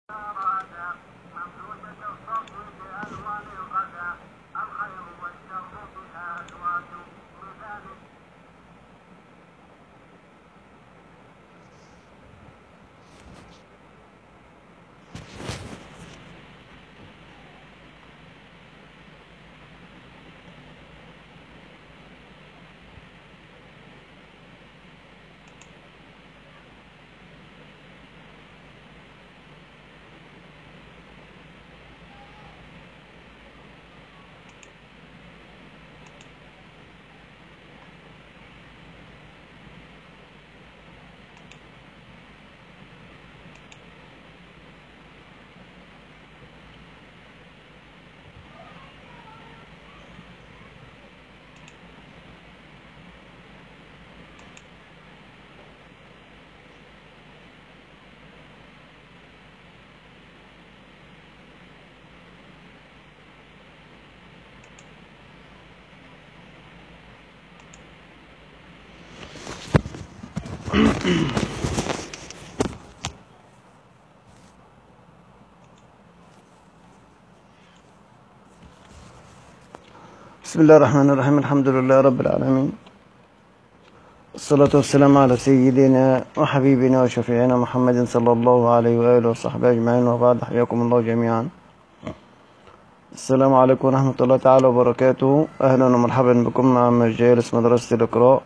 بسم الله الرحمن الرحيم. الحمد لله رب العالمين، الصلاة والسلام على سيدنا وحبيبنا وشفيعنا محمد صلى الله عليه وآله وصحبه أجمعين، وبعد. حياكم الله جميعا. السلام عليكم ورحمة الله تعالى وبركاته. أهلا ومرحبا بكم مع مجالس مدرسة الإقراء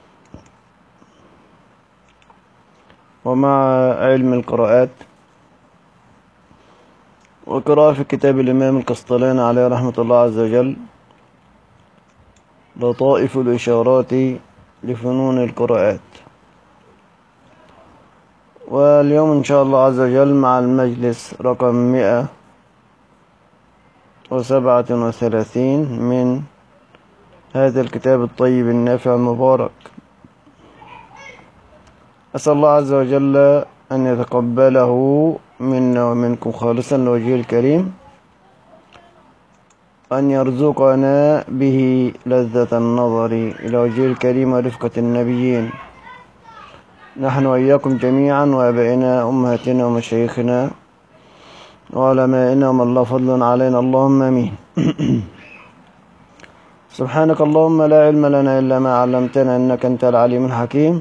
ومع علم القراءات وقراءة في كتاب الإمام القسطلاني عليه رحمة الله عز وجل، لطائف الإشارات لفنون القراءات. واليوم إن شاء الله عز وجل مع المجلس رقم 137 من هذا الكتاب الطيب النافع المبارك. أسأل الله عز وجل أن يتقبله منا ومنكم خالصا لوجهه الكريم، أن يرزقنا به لذة النظر إلى وجهه الكريم ورفقة النبيين، نحن وإياكم جميعا، وآبائنا أمهاتنا ومشايخنا وعلمائنا ومن الله فضل علينا، اللهم آمين. سبحانك اللهم لا علم لنا إلا ما علمتنا إنك أنت العليم الحكيم.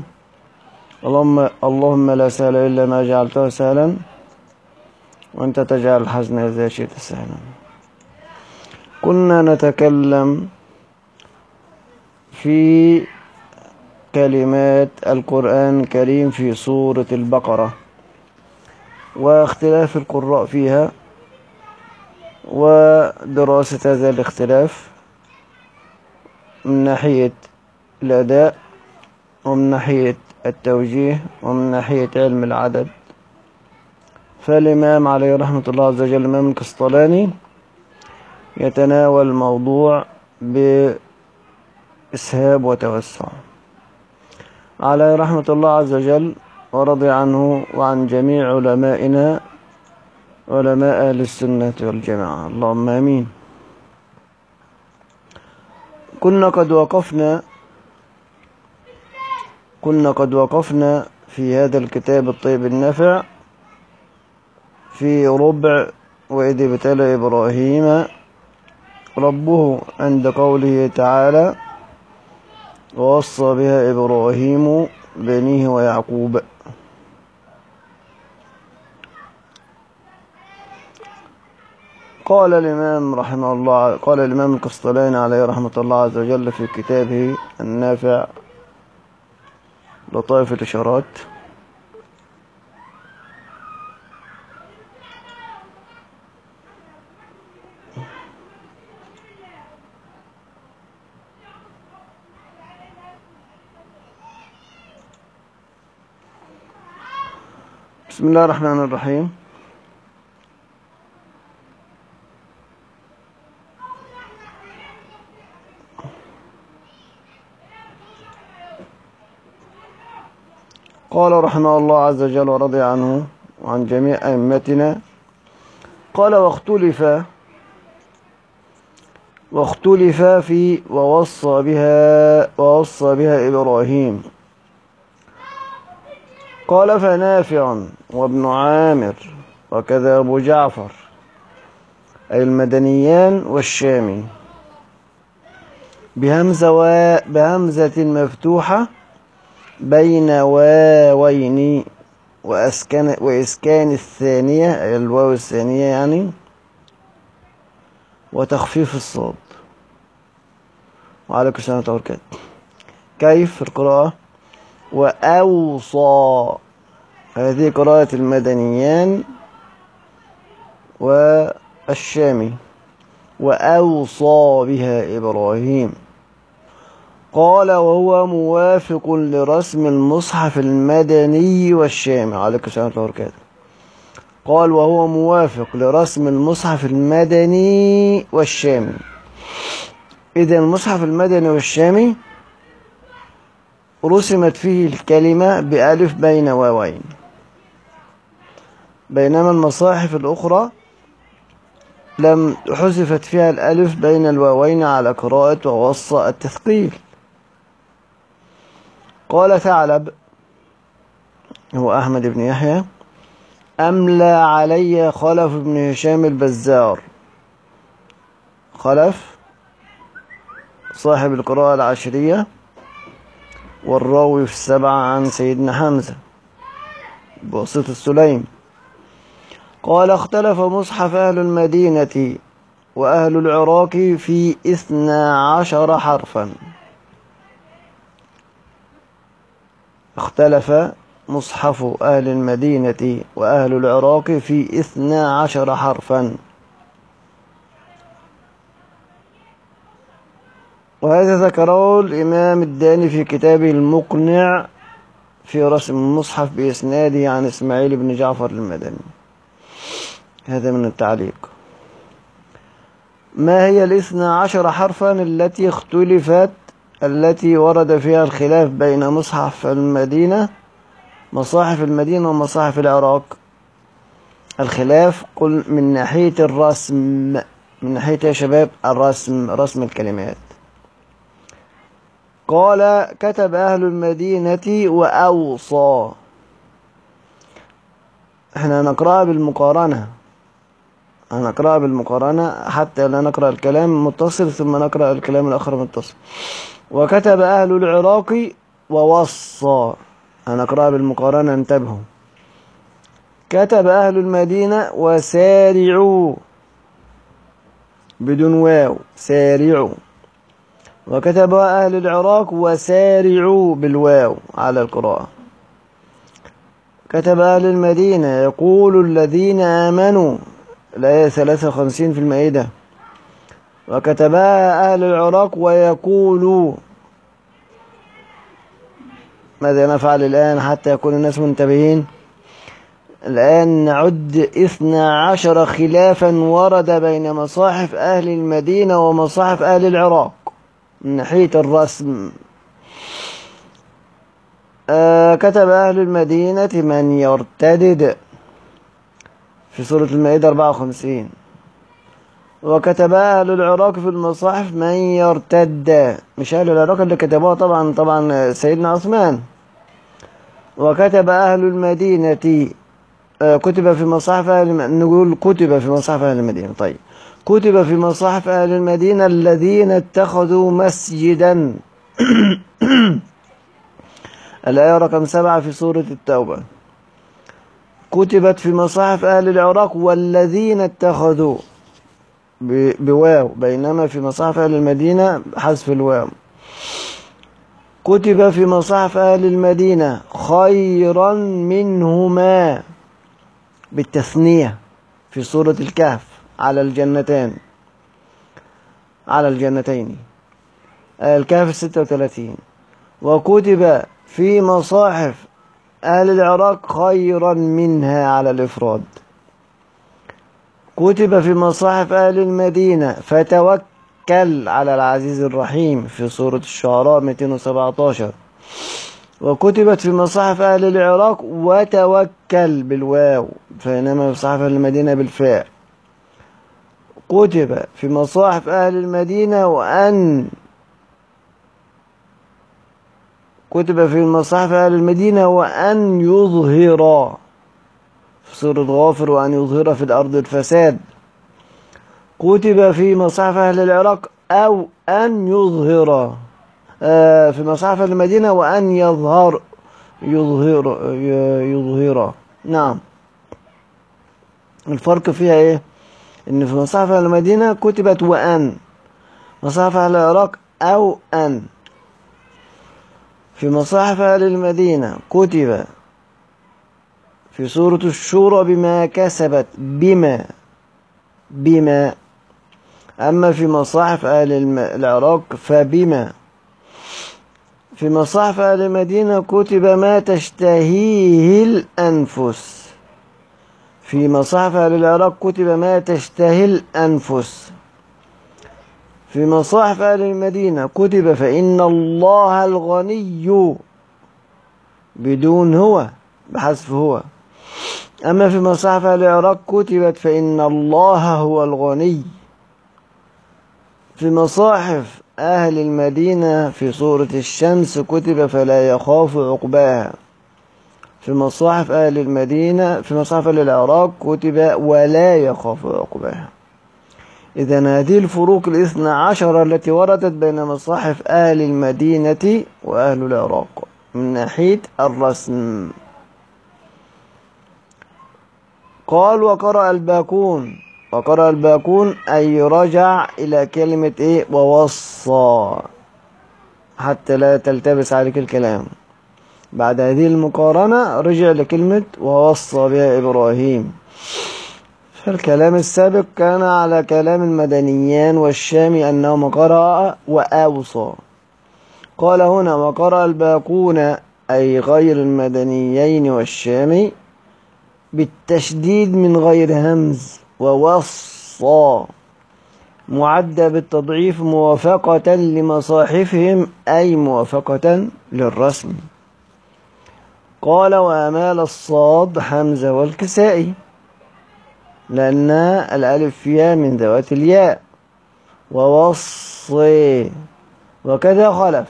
اللهم لا سهل إلا ما جعلته سهلا، وأنت تجعل الحزن إذا شئت سهلا. كنا نتكلم في كلمات القرآن الكريم في سورة البقرة واختلاف القراء فيها، ودراسة هذا الاختلاف من ناحية الأداء ومن ناحية التوجيه ومن ناحية علم العدد. فالإمام عليه رحمة الله عز وجل الإمام القسطلاني يتناول الموضوع بإسهاب وتوسع عليه رحمة الله عز وجل، ورضي عنه وعن جميع علمائنا علماء أهل السنة والجماعة، اللهم آمين. كنا قد وقفنا في هذا الكتاب الطيب النافع في ربع وإذ ابتلى إبراهيم ربه عند قوله تعالى: ووصى بها إبراهيم بنيه ويعقوب. قال الإمام القسطلاني عليه رحمة الله عز وجل في كتابه النافع لطائف الإشارات: بسم الله الرحمن الرحيم. قال رحمه الله عز وجل ورضي عنه وعن جميع أئمتنا: قال واختلف في ووصى بها إبراهيم. قال: فنافع وابن عامر وكذا أبو جعفر أي المدنيان والشامي بهمزة مفتوحة بين واوين وإسكان الثانية أي الواو الثانية يعني، وتخفيف الصاد. وعليكم السلام ورحمة الله وبركاته. كيف القراءة؟ وأوصى، هذه قراءة المدنيان والشامي. وأوصى بها إبراهيم. قال وهو موافق لرسم المصحف المدني والشامي. عليكم السلام ورحمة الله وبركاته. قال وهو موافق لرسم المصحف المدني والشامي. إذا المصحف المدني والشامي رسمت فيه الكلمة بألف بين واوين، بينما المصاحف الأخرى لم حذفت فيها الألف بين الواوين على قراءة ووصى التثقيل. قال ثعلب هو أحمد بن يحيى: أملى علي خلف بن هشام البزار. خلف صاحب القراءة العشرية والراوي في السبعة عن سيدنا حمزة بواسطة السليم. قال اختلف مصحف أهل المدينة وأهل العراق في 12 حرفا. اختلف مصحف أهل المدينة وأهل العراق في 12 حرفا. وهذا ذكره الإمام الداني في كتابه المقنع في رسم المصحف بإسناده عن إسماعيل بن جعفر المدني. هذا من التعليق. ما هي 12 حرفا التي اختلفت، التي ورد فيها الخلاف بين مصحف المدينة، مصاحف المدينة ومصاحف العراق؟ الخلاف قل من ناحية الرسم، من ناحية يا شباب الرسم، رسم الكلمات. قال كتب أهل المدينة وأوصى. احنا نقرأها بالمقارنة، هنقرأها بالمقارنة حتى لا نقرأ الكلام متصل ثم نقرأ الكلام الآخر متصل. وكتب أهل العراق ووصى، هنقرأها بالمقارنة، انتبهوا. كتب أهل المدينة وسارعوا بدون واو، سارعوا. وكتب أهل العراق وسارعوا بالواو على القراءة. كتب أهل المدينة يقول الذين آمنوا، الآية 53 في المائدة. وكتبها أهل العراق ويقولوا. ماذا نفعل الآن حتى يكون الناس منتبهين؟ الآن نعد 12 خلافا ورد بين مصاحف أهل المدينة ومصاحف أهل العراق من ناحية الرسم. كتب أهل المدينة من يرتدد في سورة المائدة 54. وكتب أهل العراق في المصاحف من يرتد، مش أهل العراق اللي كتبوها طبعا سيدنا عثمان. وكتب أهل المدينة كتب في مصاحف نقول كتب في مصاحف أهل المدينة. طيب كتب في مصاحف أهل المدينة الذين اتخذوا مسجدا الآية رقم 7 في سورة التوبة. كتبت في مصاحف أهل العراق والذين اتخذوا بواو، بينما في مصاحف أهل المدينة حذف الواو. كتب في مصاحف أهل المدينة خيرا منهما بالتثنية في سورة الكهف على الجنتين، على الجنتين، الكهف 36. وكتب في مصاحف أهل العراق خيرا منها على الإفراد. كتب في مصاحف أهل المدينة فتوكل على العزيز الرحيم في سورة الشعراء 217. وكتبت في مصاحف أهل العراق وتوكل بالواو، بينما في مصاحف أهل المدينة بالفاء. كتب في مصاحف أهل المدينة كتب في مصاحف أهل المدينة وأن يظهر في سورة غافر وأن يظهر في الأرض الفساد. كتب في مصاحف أهل العراق أو أن يظهر في مصاحف المدينة وأن يظهر. نعم، الفرق فيها إيه؟ إن في مصاحف أهل المدينة كتبت وأن، مصاحف أهل العراق أو أن. في مصاحف أهل المدينة كتب في سورة الشورى بما كسبت بما. أما في مصاحف أهل العراق فبما. في مصاحف أهل المدينة كتب ما تشتهيه الأنفس. في مصاحف أهل العراق كتب ما تشتهي الأنفس. في مصاحف أهل المدينة كتب فإن الله الغني بدون هو، بحذف هو. أما في مصاحف أهل العراق كتبت فإن الله هو الغني. في مصاحف أهل المدينة في سورة الشمس كتب فلا يخاف عقباها. في مصاحف أهل المدينة في مصاحف أهل العراق كتب ولا يخاف عقباها. إذن هذه الفروق 12 التي وردت بين مصاحف أهل المدينة وأهل العراق من ناحية الرسم. قال وقرأ الباقون أي رجع إلى كلمة إيه ووصى، حتى لا تلتبس عليك الكلام. بعد هذه المقارنة رجع لكلمة ووصى بها إبراهيم. فالكلام السابق كان على كلام المدنيان والشامي أنهما قرأ وأوصى. قال هنا وقرأ الباقون أي غير المدنيين والشامي بالتشديد من غير همز، ووصى معدى بالتضعيف موافقة لمصاحفهم أي موافقة للرسم. قال وأمال الصاد حمزة والكسائي لأن الألف فيها من ذوات الياء. ووصي وكذا خلف.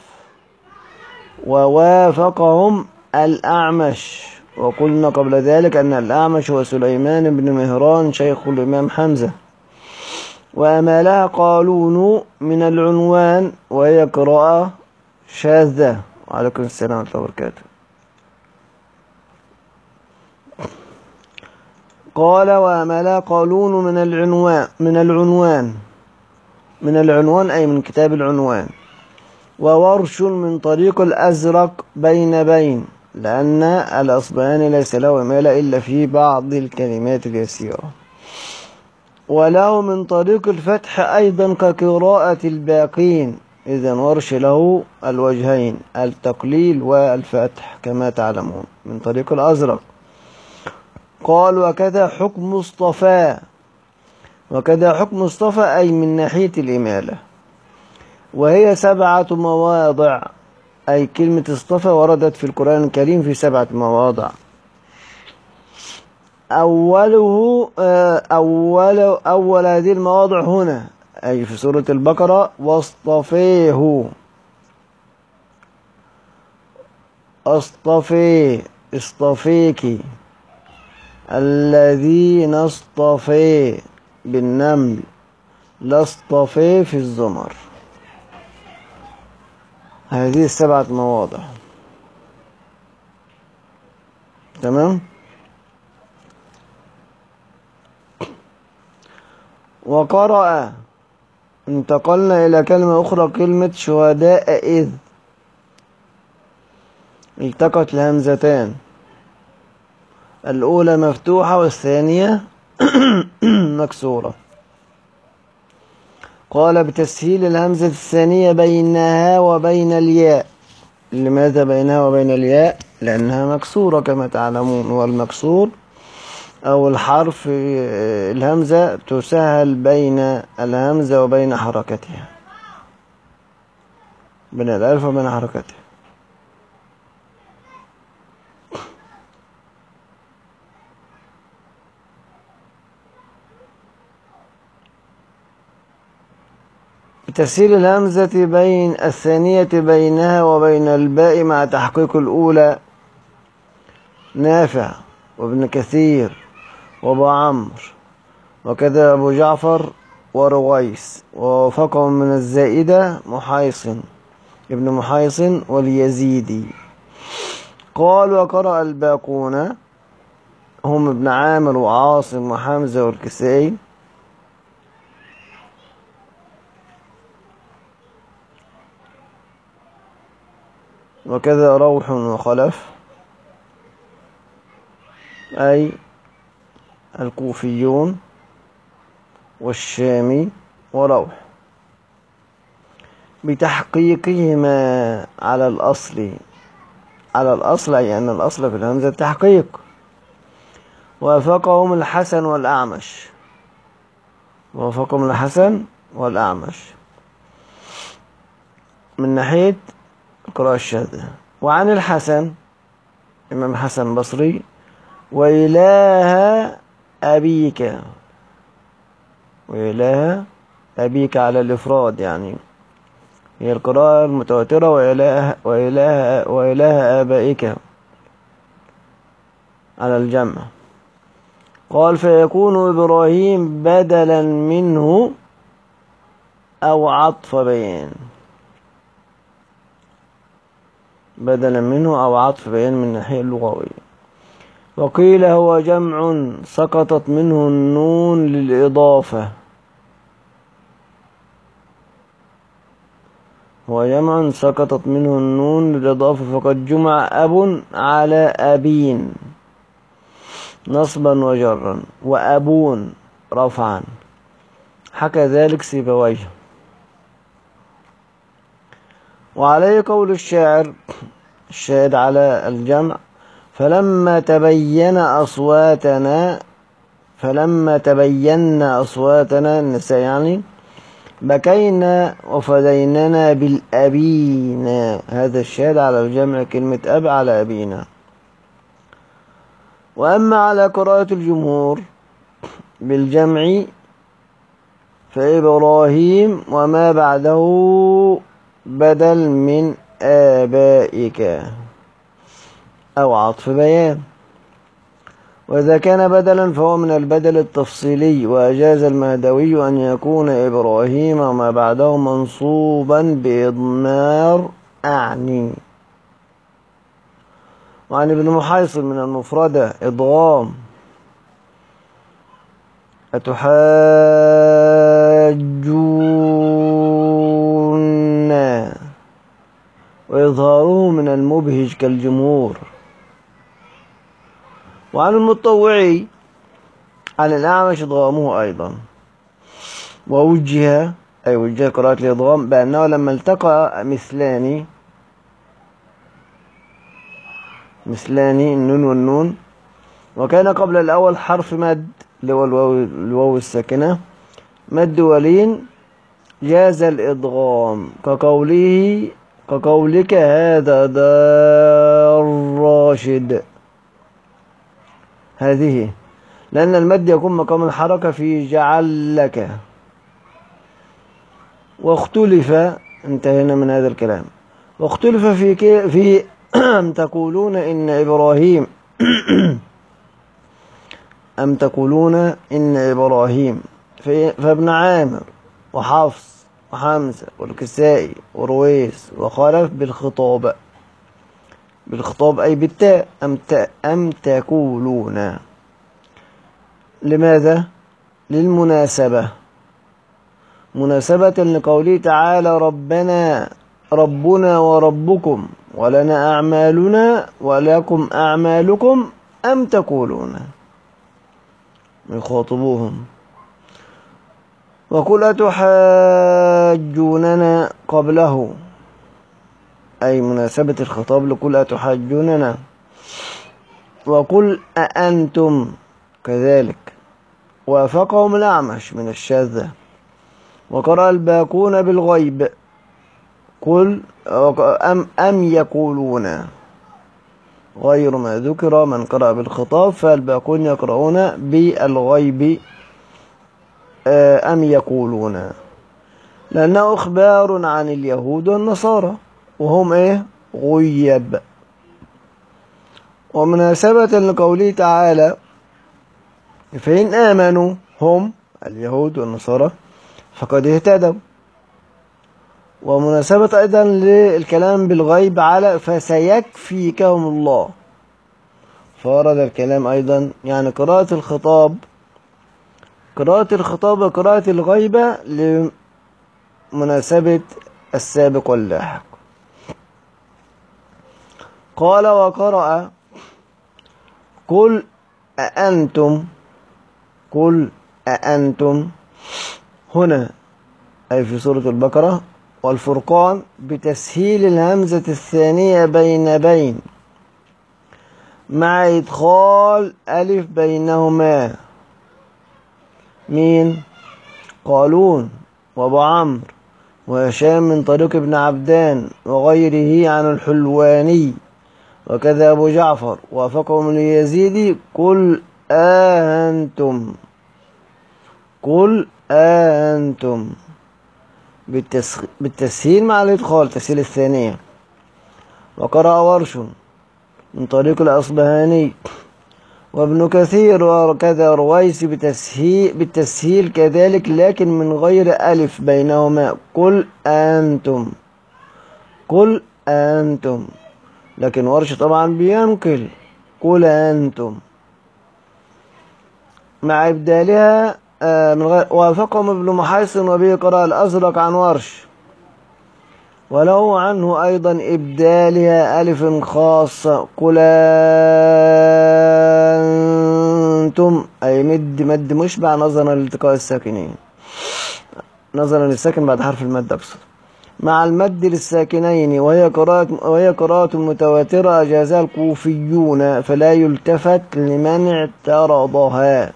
ووافقهم الأعمش، وقلنا قبل ذلك أن الأعمش هو سليمان بن مهران شيخ الإمام حمزة. وأمالها قالون من العنوان وهي قراءة شاذة. وعليكم السلام ورحمة الله وبركاته. قال وأمالها قالون من العنوان أي من كتاب العنوان. وورش من طريق الأزرق بين لأن الأصبهاني ليس له إمالة إلا في بعض الكلمات اليسيرة. وله من طريق الفتح أيضا كقراءة الباقين. إذن ورش له الوجهين التقليل والفتح كما تعلمون من طريق الأزرق. قال وكذا حكم مصطفى أي من ناحية الإمالة، وهي 7 مواضع. أي كلمة اصطفى وردت في القرآن الكريم في 7 مواضع. أول هذه المواضع هنا أي في سورة البقرة اصطفيك الذين اصطفي بالنمل لاصطفي في الزمر. هذه 7 مواضع. تمام. وقرأ انتقلنا إلى كلمة أخرى كلمة شهداء إذ التقت الهمزتان، الأولى مفتوحة والثانية مكسورة. قال بتسهيل الهمزة الثانية بينها وبين الياء. لماذا بينها وبين الياء؟ لأنها مكسورة كما تعلمون، والمكسور أو الحرف الهمزة تسهل بين الهمزة وبين حركتها، بين الألف وبين حركتها. بتسهيل الهمزة بين الثانية بينها وبين الباء مع تحقيق الأولى. نافع وابن كثير وأبو عمرو، وكذا أبو جعفر ورويس، ووافقهم من الزائدة محيصن ابن محيصن واليزيدي. قال وقرأ الباقون هم ابن عامر وعاصم وحمزة والكسائي. وكذا روح وخلف، أي الكوفيون والشامي وروح، بتحقيقهما على الأصل. على الأصل أي أن الأصل في الهمزة التحقيق. وافقهم الحسن والأعمش. وافقهم الحسن والأعمش من ناحية قراءة الشاذة. وعن الحسن إمام حسن البصري: وإله أبيك. وإله أبيك على الإفراد، يعني هي القراءة المتواترة: وإله آبائك على الجمع. قال فيكون إبراهيم بدلا منه أو عطف بيان. بدلا منه أو عطف بيان من الناحية اللغوية. وقيل هو جمع سقطت منه النون للإضافة. هو جمع سقطت منه النون للإضافة، فقد جمع أب على أبين نصبا وجرا، وأبون رفعا. حكى ذلك سيبويه. وعليه قول الشاعر الشاهد على الجمع: فلما تبين أصواتنا النساء يعني بكينا وفديننا بالأبينا. هذا الشاهد على الجمع، كلمة أب على أبينا. وأما على قراءة الجمهور بالجمع فإبراهيم وما بعده بدل من آبائك أو عطف بيان. وإذا كان بدلا فهو من البدل التفصيلي. وأجاز المهدوي أن يكون إبراهيم وما بعده منصوبا بإضمار أعني. وعن ابن محيصن من المفردة إضغام: أتحاجون، وإظهاره من المبهج كالجمهور. وعن المطوعي عن الأعمش إضغامه أيضا. ووجه أي وجه قراءة الإضغام بأنه لما التقى مثلان النون والنون، وكان قبل الأول حرف مد اللي هو الواو الساكنة مد ولين، جاز الإضغام كقولك هذا دار راشد. هذه لأن المد يكون مقام الحركة في جعل لك. واختلف، انتهينا من هذا الكلام. واختلف في أم تقولون إن إبراهيم أم تقولون إن إبراهيم فابن عامر وحفص وحمزة والكسائي ورويس وخلف بالخطاب أي بالتاء. أم تقولون. لماذا؟ للمناسبة، مناسبة لقوله تعالى ربنا وربكم ولنا أعمالنا ولكم أعمالكم أم تقولون، يخاطبوهم. وقل أتحاجوننا قبله، أي مناسبة الخطاب لقل أتحاجوننا. وقل أأنتم كذلك. وافقهم الأعمش من الشاذة. وقرأ الباقون بالغيب: قل أم يقولون، غير ما ذكر من قرأ بالخطاب، فالباقون يقرؤون بالغيب أم يقولون، لأنه إخبار عن اليهود والنصارى وهم غيب. ومناسبة لقوله تعالى فإن آمنوا هم اليهود والنصارى فقد اهتدوا. ومناسبة أيضا للكلام بالغيب على فسيكفيكهم الله، فورد الكلام أيضا يعني قراءة الخطاب وقراءة الغيبة لمناسبة السابق واللاحق. قال وقرأ قل أأنتم هنا أي في سورة البقرة والفرقان بتسهيل الهمزة الثانية بين مع إدخال ألف بينهما. مين؟ قالون وأبو عمرو وهشام من طريق ابن عبدان وغيره عن الحلواني، وكذا أبو جعفر وافقهم اليزيدي قل أنتم بالتسهيل مع الإدخال تسهيل الثانية. وقرأ ورش من طريق الأصبهاني وابن كثير وكذا رويس بالتسهيل كذلك لكن من غير ألف بينهما قل أنتم، لكن ورش طبعا بينقل قل أنتم مع إبدالها من غير. وافقهم ابن محيصن وبه قرأ الأزرق عن ورش وله عنه أيضا إبدالها ألف خاصة قل أنتم أي مد مشبع نظرا لالتقاء الساكنين، نظرا للساكن بعد حرف المد أقصد مع المد للساكنين، وهي قراءة متواترة أجازها الكوفيون فلا يلتفت لمن اعترضها.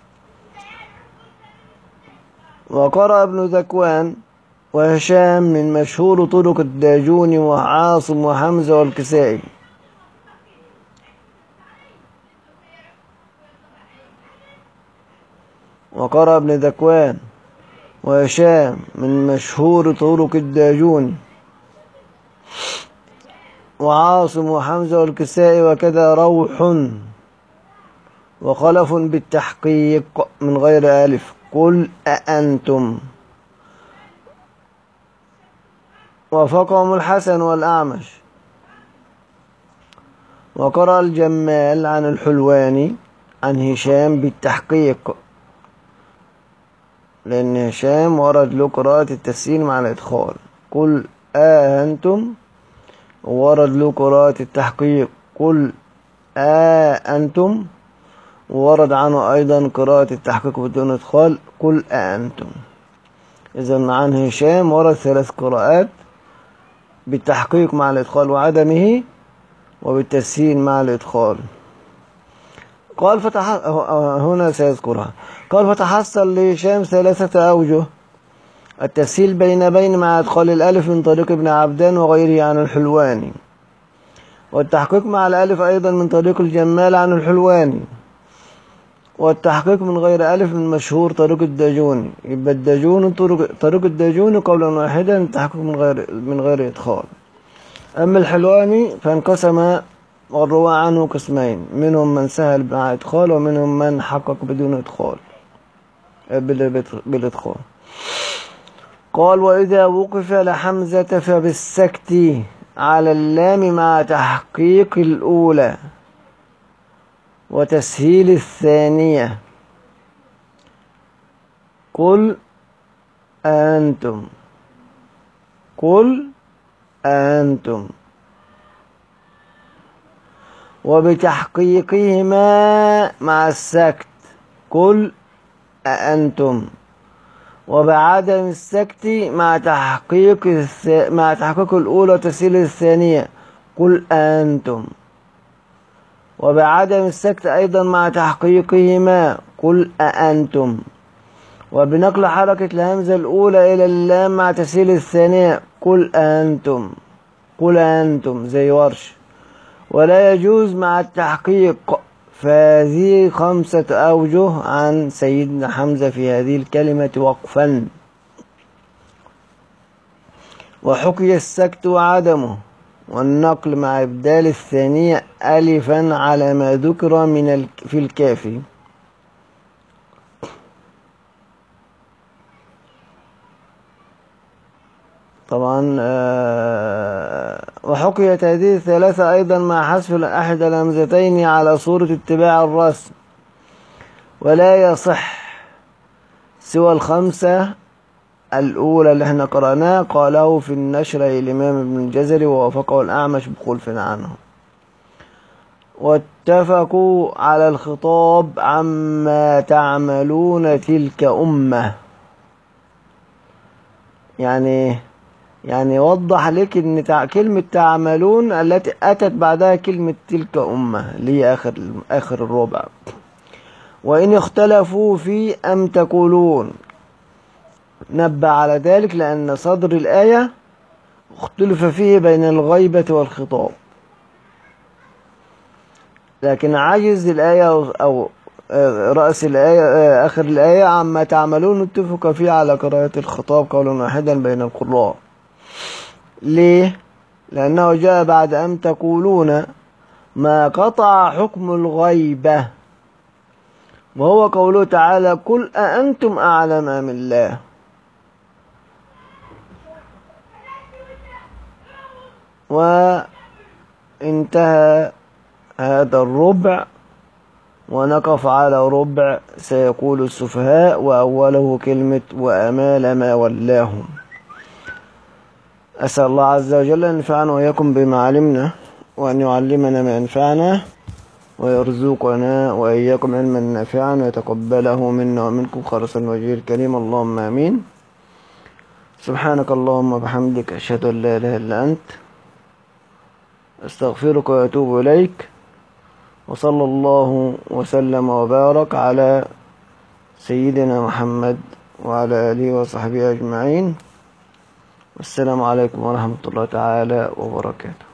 وقرأ ابن ذكوان وهشام من مشهور طرق الداجون وعاصم وحمزة والكسائي. وقرأ ابن ذكوان وهشام من مشهور طرق الداجون وعاصم وحمزة والكسائي وكذا روح وخلف بالتحقيق من غير ألف قل أأنتم. وافقهم الحسن والأعمش. وقرأ الجمال عن الحلواني عن هشام بالتحقيق لأن هشام ورد له قراءة التسهيل مع الإدخال قل أنتم، ورد له قراءة التحقيق قل أنتم، ورد عنه أيضا قراءة التحقيق بدون إدخال قل أنتم. إذن عن هشام ورد 3 قراءات بالتحقيق مع الإدخال وعدمه وبالتسهيل مع الإدخال. قال هنا سيذكرها. قال فتحصل لهشام 3 أوجه: التسهيل بين مع إدخال الألف من طريق ابن عبدان وغيره عن الحلواني، والتحقيق مع الألف أيضا من طريق الجمال عن الحلواني، والتحقيق من غير ألف من مشهور طريق الداجوني. يبقى الداجون طريق الداجوني قولا واحدا التحقيق من غير إدخال. أما الحلواني فانقسم والرواة عنه قسمين: منهم من سهل مع إدخال ومنهم من حقق بدون إدخال بالإدخال. قال وإذا وقف لحمزة فبالسكت على اللام مع تحقيق الأولى وتسهيل الثانية قل أنتم وبتحقيقهما مع السكت قل أأنتم، وبعدم السكت مع تحقيق الأولى وتسهيل الثانية قل أنتم، وبعدم السكت أيضا مع تحقيقهما قل أأنتم، وبنقل حركة الهمزة الأولى إلى اللام مع تسهيل الثانية قل أنتم زي ورش. ولا يجوز مع التحقيق، فهذه 5 أوجه عن سيدنا حمزة في هذه الكلمة وقفا. وحكي السكت وعدمه والنقل مع إبدال الثانية ألفا على ما ذكر في الكافي. طبعا. وحكيت هذه الثلاثة أيضا مع حذف أحد الهمزتين على صورة اتباع الرسم، ولا يصح سوى الخمسة الأولى اللي احنا قرأناها. قاله في النشر الإمام ابن الجزري ووافقه الأعمش بخلف عنه. واتفقوا على الخطاب عما تعملون تلك أمة. يعني وضح لك ان كلمة تعملون التي أتت بعدها كلمة تلك أمة اللي هي آخر الربع. وإن اختلفوا في أم تقولون، نبه على ذلك لأن صدر الآية اختلف فيه بين الغيبة والخطاب، لكن عجز الآية أو رأس الآية آخر الآية عما تعملون اتفق فيه على قراءة الخطاب قولا واحدا بين القراء. ليه؟ لأنه جاء بعد أم تقولون ما قطع حكم الغيبة، وهو قوله تعالى قل أأنتم أعلم أم الله. وانتهى هذا الربع، ونقف على ربع سيقول السفهاء، وأوله كلمة وأمال ما ولاهم. أسأل الله عز وجل أن ينفعنا وإياكم بما علمنا، وأن يعلمنا ما ينفعنا، ويرزقنا وإياكم علما نافعا، ويتقبله منا ومنكم خالصا وجهه الكريم، اللهم آمين. سبحانك اللهم وبحمدك، أشهد أن لا إله إلا أنت، أستغفرك وأتوب إليك. وصلى الله وسلم وبارك على سيدنا محمد وعلى آله وصحبه أجمعين. والسلام عليكم ورحمة الله تعالى وبركاته.